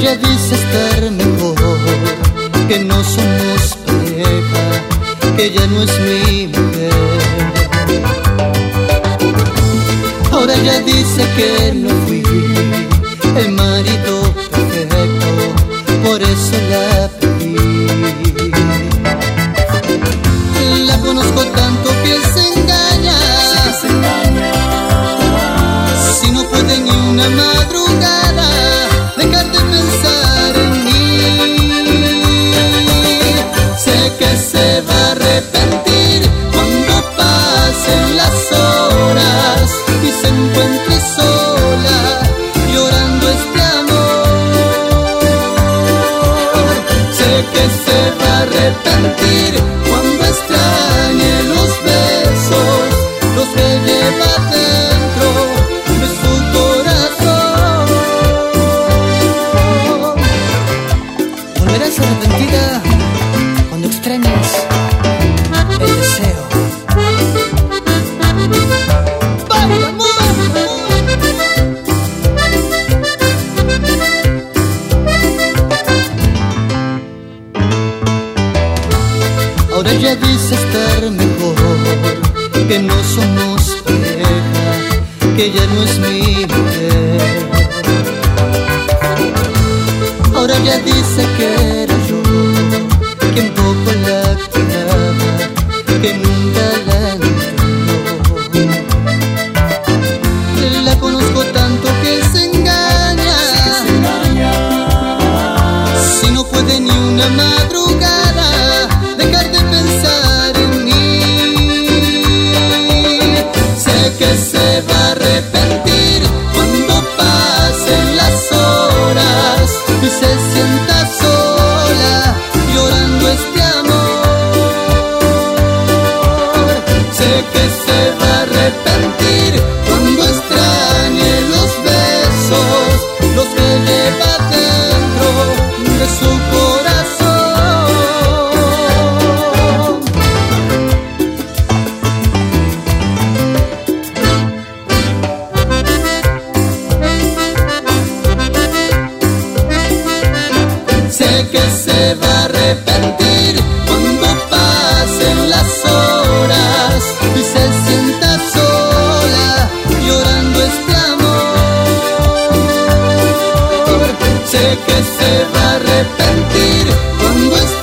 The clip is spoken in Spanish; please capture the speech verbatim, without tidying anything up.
ella dice estar mejor, que no somos pareja, que ella no es mi mujer. Ahora ella dice que no fui el marido perfecto, por eso la pedí. La conozco tanto que se engaña, sé que se engaña. si no puede ni una madrugada dejar de pensar en mí. Sé que se va a arrepentir cuando pasen las horas y se encuentre sola llorando este amor. Sé que se va a arrepentir cuando extrañe los besos, los que lleva dentro de su corazón. Volverás arrepentida cuando extrañes el deseo. ¡Baila, amor! Ahora ella dice estar mejor, que no somos pareja, que ella no es mi mujer. Ahora ella dice que era yo quien poco la cuidaba, que nunca la entendió. La conozco tanto que se engaña, Sé que se engaña. si no puede ni una madrugada dejar de pensar en mí. Sé que se va a arrepentir cuando pasen las horas y se sienta sola llorando este amor. Sé que se va a arrepentir cuando extrañe los besos, los que lleva dentro de su corazón. Sé que se va a arrepentir cuando pasen las horas y se sienta sola llorando este amor. Sé que se va a arrepentir cuando esté